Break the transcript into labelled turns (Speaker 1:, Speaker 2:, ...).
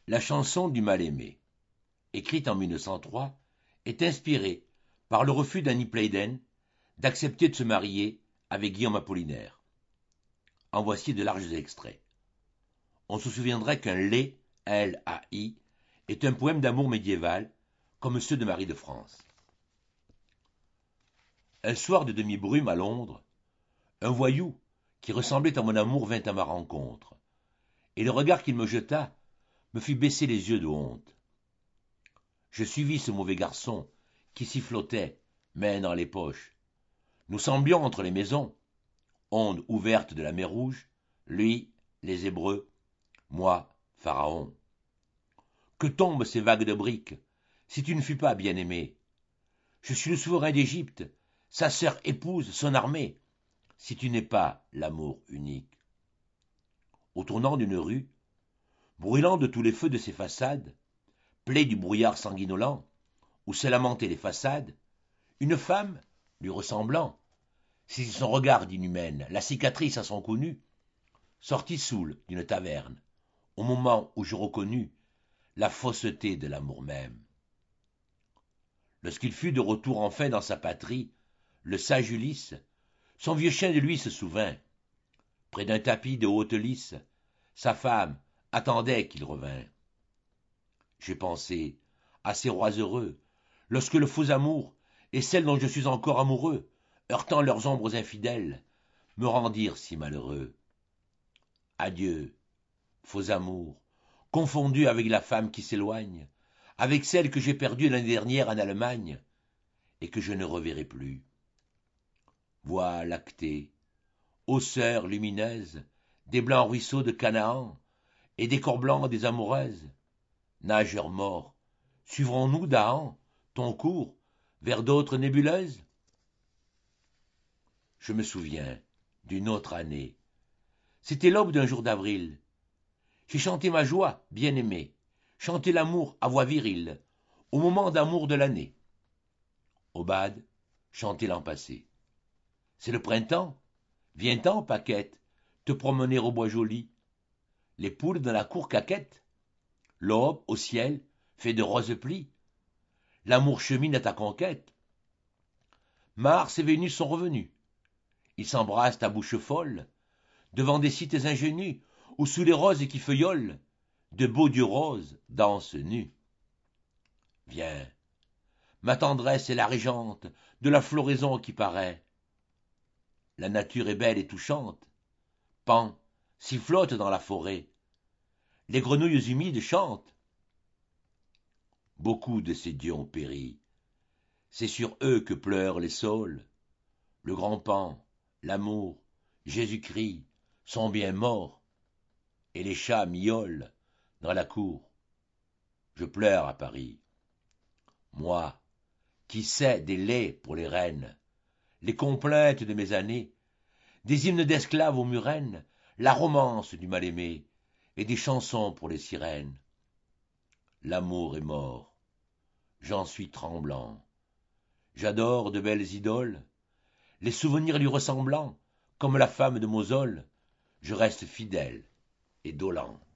Speaker 1: La chanson du mal-aimé, écrite en 1903, est inspirée par le refus d'Annie Playden d'accepter de se marier avec Guillaume Apollinaire. En voici de larges extraits. On se souviendrait qu'un lait, L-A-I, est un poème d'amour médiéval, comme ceux de Marie de France. Un soir de demi-brume à Londres, un voyou qui ressemblait à mon amour vint à ma rencontre, et le regard qu'il me jeta me fit baisser les yeux de honte. Je suivis ce mauvais garçon qui sifflotait, main dans les poches. Nous semblions entre les maisons, ondes ouvertes de la mer Rouge, lui, les Hébreux, moi, Pharaon. Que tombent ces vagues de briques, si tu ne fus pas bien-aimé. Je suis le souverain d'Égypte, sa sœur épouse son armée, si tu n'es pas l'amour unique. Au tournant d'une rue, brûlant de tous les feux de ses façades, plaie du brouillard sanguinolent, où se lamentaient les façades, une femme, lui ressemblant, saisit son regard d'inhumaine, la cicatrice à son cou nu, sortit saoul d'une taverne, au moment où je reconnus la fausseté de l'amour même. Lorsqu'il fut de retour enfin dans sa patrie, le sage Ulysse, son vieux chien de lui se souvint. Près d'un tapis de haute lisse, sa femme attendait qu'il revînt. J'ai pensé à ces rois heureux, lorsque le faux amour et celle dont je suis encore amoureux, heurtant leurs ombres infidèles, me rendirent si malheureux. Adieu, faux amour, confondu avec la femme qui s'éloigne, avec celle que j'ai perdue l'année dernière en Allemagne, et que je ne reverrai plus. Voie lactée, ô sœur lumineuse, des blancs ruisseaux de Canaan, et des corps blancs des amoureuses, nageurs morts, suivrons-nous d'Ahan, ton cours, vers d'autres nébuleuses? Je me souviens d'une autre année. C'était l'aube d'un jour d'avril. J'ai chanté ma joie, bien-aimée, chanté l'amour à voix virile, au moment d'amour de l'année. Au bad, chanté l'an passé. C'est le printemps, viens-t'en, Paquette, te promener au bois joli. Les poules dans la cour caquettent. L'aube, au ciel, fait de roses plis. L'amour chemine à ta conquête. Mars et Vénus sont revenus. Ils s'embrassent à bouche folle, devant des sites ingénus, où sous les roses qui feuillolent, de beaux dieux roses dansent nus. Viens, ma tendresse est la régente de la floraison qui paraît. La nature est belle et touchante. Pan sifflote dans la forêt. Les grenouilles humides chantent. Beaucoup de ces dieux ont péri. C'est sur eux que pleurent les saules. Le grand Pan, l'amour, Jésus-Christ sont bien morts. Et les chats miaulent dans la cour. Je pleure à Paris. Moi, qui sais des laits pour les reines, les complaintes de mes années, des hymnes d'esclaves aux murennes, la romance du mal-aimé, et des chansons pour les sirènes. L'amour est mort, j'en suis tremblant. J'adore de belles idoles, les souvenirs lui ressemblant, comme la femme de Mosole, je reste fidèle et dolent.